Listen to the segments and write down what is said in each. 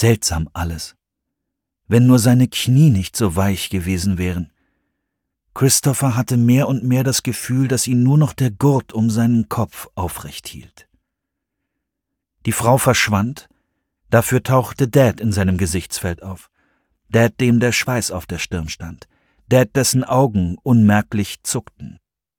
Seltsam alles. Wenn nur seine Knie nicht so weich gewesen wären. Christopher hatte mehr und mehr das Gefühl, dass ihn nur noch der Gurt um seinen Kopf aufrecht hielt. Die Frau verschwand, dafür tauchte Dad in seinem Gesichtsfeld auf. Dad, dem der Schweiß auf der Stirn stand. Dad, dessen Augen unmerklich zuckten.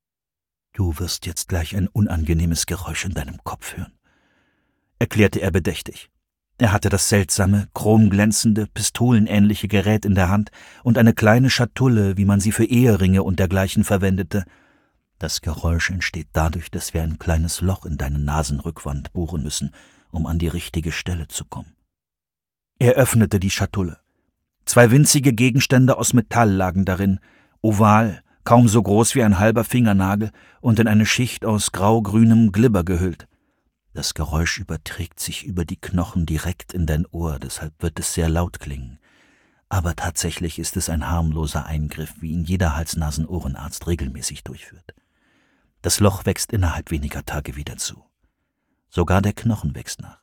»Du wirst jetzt gleich ein unangenehmes Geräusch in deinem Kopf hören«, erklärte er bedächtig. Er hatte das seltsame, chromglänzende, pistolenähnliche Gerät in der Hand und eine kleine Schatulle, wie man sie für Eheringe und dergleichen verwendete. Das Geräusch entsteht dadurch, dass wir ein kleines Loch in deine Nasenrückwand bohren müssen, um an die richtige Stelle zu kommen. Er öffnete die Schatulle. 2 winzige Gegenstände aus Metall lagen darin, oval, kaum so groß wie ein halber Fingernagel und in eine Schicht aus grau-grünem Glibber gehüllt. Das Geräusch überträgt sich über die Knochen direkt in dein Ohr, deshalb wird es sehr laut klingen. Aber tatsächlich ist es ein harmloser Eingriff, wie ihn jeder Hals-Nasen-Ohrenarzt regelmäßig durchführt. Das Loch wächst innerhalb weniger Tage wieder zu. Sogar der Knochen wächst nach.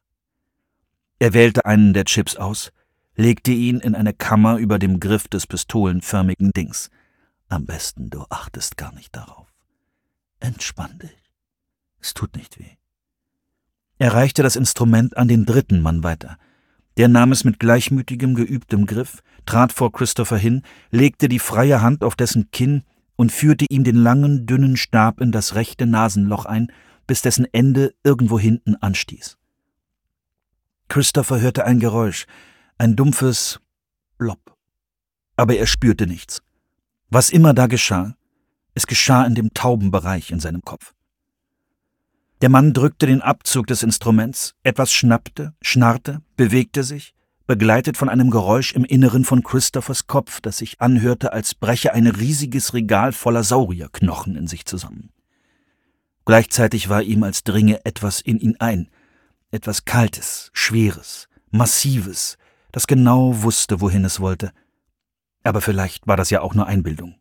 Er wählte einen der Chips aus, legte ihn in eine Kammer über dem Griff des pistolenförmigen Dings. Am besten, du achtest gar nicht darauf. Entspann dich. Es tut nicht weh. Er reichte das Instrument an den 3. Mann weiter. Der nahm es mit gleichmütigem, geübtem Griff, trat vor Christopher hin, legte die freie Hand auf dessen Kinn und führte ihm den langen, dünnen Stab in das rechte Nasenloch ein, bis dessen Ende irgendwo hinten anstieß. Christopher hörte ein Geräusch, ein dumpfes Blob. Aber er spürte nichts. Was immer da geschah, es geschah in dem tauben Bereich in seinem Kopf. Der Mann drückte den Abzug des Instruments, etwas schnappte, schnarrte, bewegte sich, begleitet von einem Geräusch im Inneren von Christophers Kopf, das sich anhörte, als breche ein riesiges Regal voller Saurierknochen in sich zusammen. Gleichzeitig war ihm, als dringe etwas in ihn ein, etwas Kaltes, Schweres, Massives, das genau wusste, wohin es wollte. Aber vielleicht war das ja auch nur Einbildung.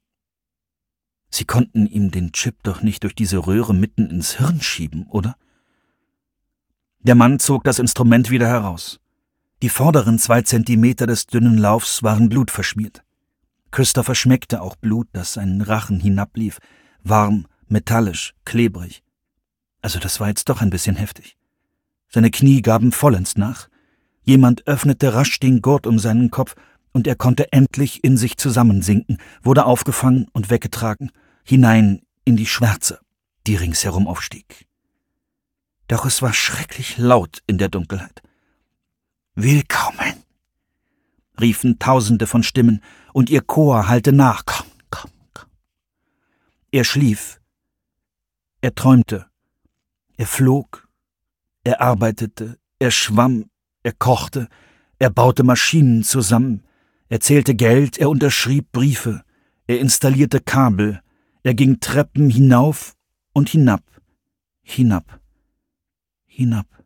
Sie konnten ihm den Chip doch nicht durch diese Röhre mitten ins Hirn schieben, oder? Der Mann zog das Instrument wieder heraus. Die vorderen 2 Zentimeter des dünnen Laufs waren blutverschmiert. Christopher schmeckte auch Blut, das seinen Rachen hinablief, warm, metallisch, klebrig. Also das war jetzt doch ein bisschen heftig. Seine Knie gaben vollends nach. Jemand öffnete rasch den Gurt um seinen Kopf, und er konnte endlich in sich zusammensinken, wurde aufgefangen und weggetragen, hinein in die Schwärze, die ringsherum aufstieg. Doch es war schrecklich laut in der Dunkelheit. »Willkommen«, riefen Tausende von Stimmen, und ihr Chor hallte nach. »Komm, komm, komm.« Er schlief, er träumte, er flog, er arbeitete, er schwamm, er kochte, er baute Maschinen zusammen, er zählte Geld, er unterschrieb Briefe, er installierte Kabel, er ging Treppen hinauf und hinab, hinab, hinab.